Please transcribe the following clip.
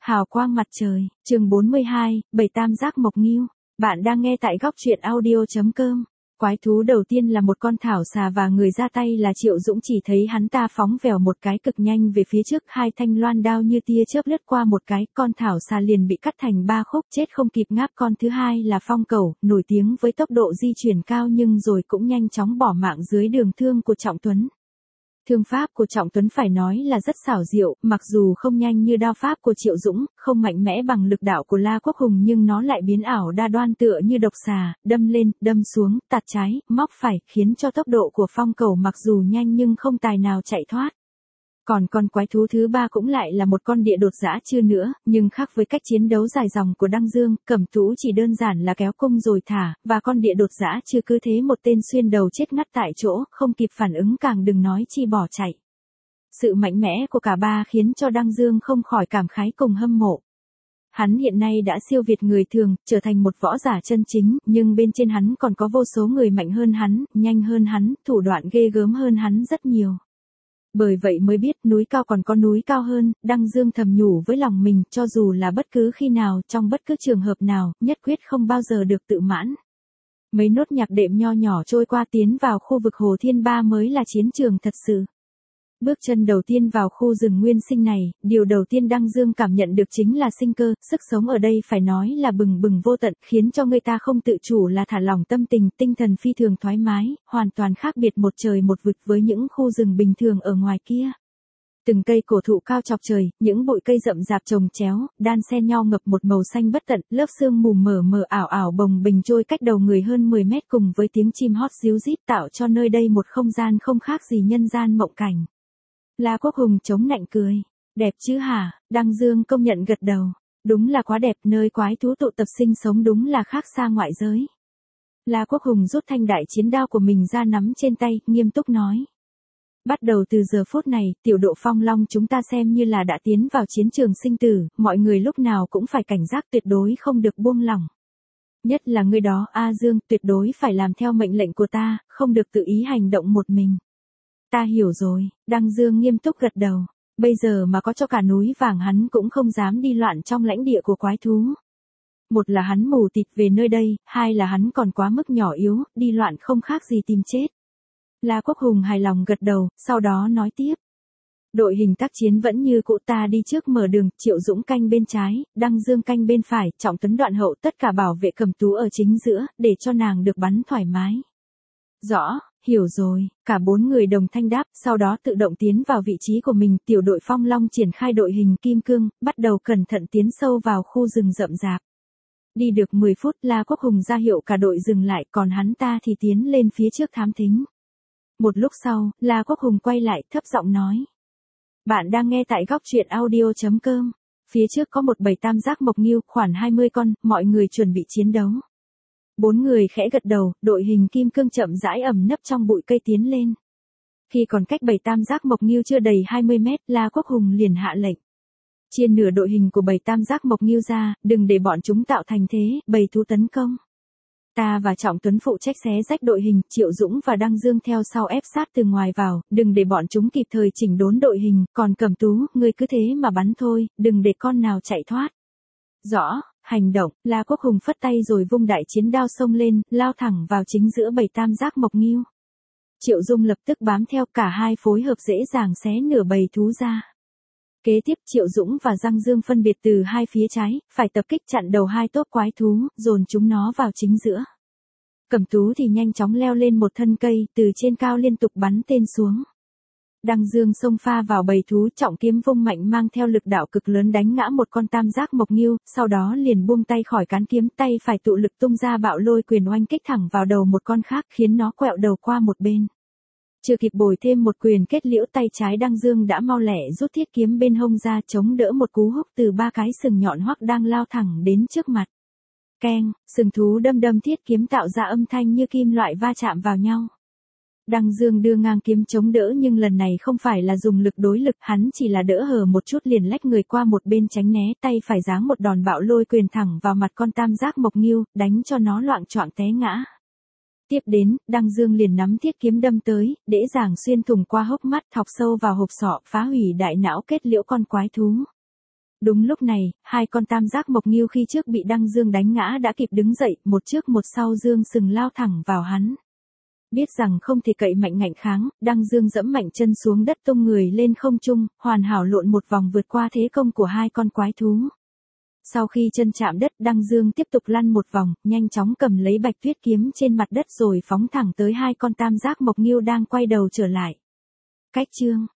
Hào quang mặt trời, chương 42, Bảy tam giác mộc ngưu. Bạn đang nghe tại góc truyện audio.com. Quái thú đầu tiên là một con thảo xà và người ra tay là Triệu Dũng chỉ thấy hắn ta phóng vèo một cái cực nhanh về phía trước, hai thanh loan đao như tia chớp lướt qua một cái, con thảo xà liền bị cắt thành ba khúc, chết không kịp ngáp. Con thứ hai là phong cẩu, nổi tiếng với tốc độ di chuyển cao nhưng rồi cũng nhanh chóng bỏ mạng dưới đường thương của Trọng Tuấn. Thương pháp của Trọng Tuấn phải nói là rất xảo diệu, mặc dù không nhanh như đao pháp của Triệu Dũng, không mạnh mẽ bằng lực đạo của La Quốc Hùng nhưng nó lại biến ảo đa đoan tựa như độc xà, đâm lên, đâm xuống, tạt trái, móc phải, khiến cho tốc độ của phong cẩu mặc dù nhanh nhưng không tài nào chạy thoát. Còn con quái thú thứ ba cũng lại là một con địa đột dã chưa nữa, nhưng khác với cách chiến đấu dài dòng của Đăng Dương, Cẩm Tú chỉ đơn giản là kéo cung rồi thả, và con địa đột dã chưa cứ thế một tên xuyên đầu chết ngắt tại chỗ, không kịp phản ứng càng đừng nói chi bỏ chạy. Sự mạnh mẽ của cả ba khiến cho Đăng Dương không khỏi cảm khái cùng hâm mộ. Hắn hiện nay đã siêu việt người thường, trở thành một võ giả chân chính, nhưng bên trên hắn còn có vô số người mạnh hơn hắn, nhanh hơn hắn, thủ đoạn ghê gớm hơn hắn rất nhiều. Bởi vậy mới biết núi cao còn có núi cao hơn, Đăng Dương thầm nhủ với lòng mình, cho dù là bất cứ khi nào, trong bất cứ trường hợp nào, nhất quyết không bao giờ được tự mãn. Mấy nốt nhạc đệm nho nhỏ trôi qua tiến vào khu vực Hồ Thiên Ba mới là chiến trường thật sự. Bước chân đầu tiên vào khu rừng nguyên sinh này, điều đầu tiên Đăng Dương cảm nhận được chính là sinh cơ, sức sống ở đây phải nói là bừng bừng vô tận, khiến cho người ta không tự chủ là thả lỏng tâm tình, tinh thần phi thường thoải mái, hoàn toàn khác biệt một trời một vực với những khu rừng bình thường ở ngoài kia. Từng cây cổ thụ cao chọc trời, những bụi cây rậm rạp chồng chéo, đan xen nhau ngập một màu xanh bất tận, lớp sương mù mờ mờ ảo ảo bồng bềnh trôi cách đầu người hơn 10 mét cùng với tiếng chim hót ríu rít tạo cho nơi đây một không gian không khác gì nhân gian mộng cảnh. La Quốc Hùng chống nạnh cười. Đẹp chứ hả? Đăng Dương công nhận gật đầu. Đúng là quá đẹp, nơi quái thú tụ tập sinh sống đúng là khác xa ngoại giới. La Quốc Hùng rút thanh đại chiến đao của mình ra nắm trên tay, nghiêm túc nói. Bắt đầu từ giờ phút này, tiểu độ Phong Long chúng ta xem như là đã tiến vào chiến trường sinh tử, mọi người lúc nào cũng phải cảnh giác tuyệt đối không được buông lỏng. Nhất là người đó, A Dương, tuyệt đối phải làm theo mệnh lệnh của ta, không được tự ý hành động một mình. Ta hiểu rồi, Đăng Dương nghiêm túc gật đầu. Bây giờ mà có cho cả núi vàng hắn cũng không dám đi loạn trong lãnh địa của quái thú. Một là hắn mù tịt về nơi đây, hai là hắn còn quá mức nhỏ yếu, đi loạn không khác gì tìm chết. La Quốc Hùng hài lòng gật đầu, sau đó nói tiếp. Đội hình tác chiến vẫn như cũ, ta đi trước mở đường, Triệu Dũng canh bên trái, Đăng Dương canh bên phải, Trọng Tuấn đoạn hậu, tất cả bảo vệ Cẩm Tú ở chính giữa, để cho nàng được bắn thoải mái. Rõ, hiểu rồi, cả bốn người đồng thanh đáp, sau đó tự động tiến vào vị trí của mình, tiểu đội Phong Long triển khai đội hình kim cương, bắt đầu cẩn thận tiến sâu vào khu rừng rậm rạp. Đi được 10 phút, La Quốc Hùng ra hiệu cả đội dừng lại, còn hắn ta thì tiến lên phía trước thám thính. Một lúc sau, La Quốc Hùng quay lại, thấp giọng nói. Bạn đang nghe tại góc truyện audio.com. Phía trước có một bầy tam giác mộc ngưu, khoảng 20 con, mọi người chuẩn bị chiến đấu. Bốn người khẽ gật đầu, đội hình kim cương chậm rãi ẩn nấp trong bụi cây tiến lên. Khi còn cách bầy tam giác mộc ngưu chưa đầy 20 mét, La Quốc Hùng liền hạ lệnh. Chia nửa đội hình của bầy tam giác mộc ngưu ra, đừng để bọn chúng tạo thành thế, bầy thú tấn công. Ta và Trọng Tuấn phụ trách xé rách đội hình, Triệu Dũng và Đăng Dương theo sau ép sát từ ngoài vào, đừng để bọn chúng kịp thời chỉnh đốn đội hình, còn Cẩm Tú, ngươi cứ thế mà bắn thôi, đừng để con nào chạy thoát. Rõ. Hành động, La Quốc Hùng phất tay rồi vung đại chiến đao xông lên, lao thẳng vào chính giữa bầy tam giác mộc ngưu. Triệu Dung lập tức bám theo, cả hai phối hợp dễ dàng xé nửa bầy thú ra. Kế tiếp Triệu Dũng và Đăng Dương phân biệt từ hai phía trái, phải tập kích chặn đầu hai tốp quái thú, dồn chúng nó vào chính giữa. Cẩm Tú thì nhanh chóng leo lên một thân cây, từ trên cao liên tục bắn tên xuống. Đăng Dương xông pha vào bầy thú, trọng kiếm vung mạnh mang theo lực đạo cực lớn đánh ngã một con tam giác mộc ngưu, sau đó liền buông tay khỏi cán kiếm, tay phải tụ lực tung ra bạo lôi quyền oanh kích thẳng vào đầu một con khác khiến nó quẹo đầu qua một bên. Chưa kịp bồi thêm một quyền kết liễu, tay trái Đăng Dương đã mau lẹ rút thiết kiếm bên hông ra chống đỡ một cú húc từ ba cái sừng nhọn hoắc đang lao thẳng đến trước mặt. Keng, sừng thú đâm đâm thiết kiếm tạo ra âm thanh như kim loại va chạm vào nhau. Đăng Dương đưa ngang kiếm chống đỡ nhưng lần này không phải là dùng lực đối lực, hắn chỉ là đỡ hở một chút liền lách người qua một bên tránh né, tay phải giáng một đòn bạo lôi quyền thẳng vào mặt con tam giác mộc ngưu, đánh cho nó loạng choạng té ngã. Tiếp đến, Đăng Dương liền nắm thiết kiếm đâm tới, dễ dàng xuyên thủng qua hốc mắt, thọc sâu vào hộp sọ, phá hủy đại não, kết liễu con quái thú. Đúng lúc này, hai con tam giác mộc nghiêu khi trước bị Đăng Dương đánh ngã đã kịp đứng dậy, một trước một sau dương sừng lao thẳng vào hắn. Biết rằng không thể cậy mạnh ngạnh kháng, Đăng Dương dẫm mạnh chân xuống đất tung người lên không trung, hoàn hảo lộn một vòng vượt qua thế công của hai con quái thú. Sau khi chân chạm đất, Đăng Dương tiếp tục lăn một vòng, nhanh chóng cầm lấy bạch tuyết kiếm trên mặt đất rồi phóng thẳng tới hai con tam giác mộc nghiêu đang quay đầu trở lại. Cách chương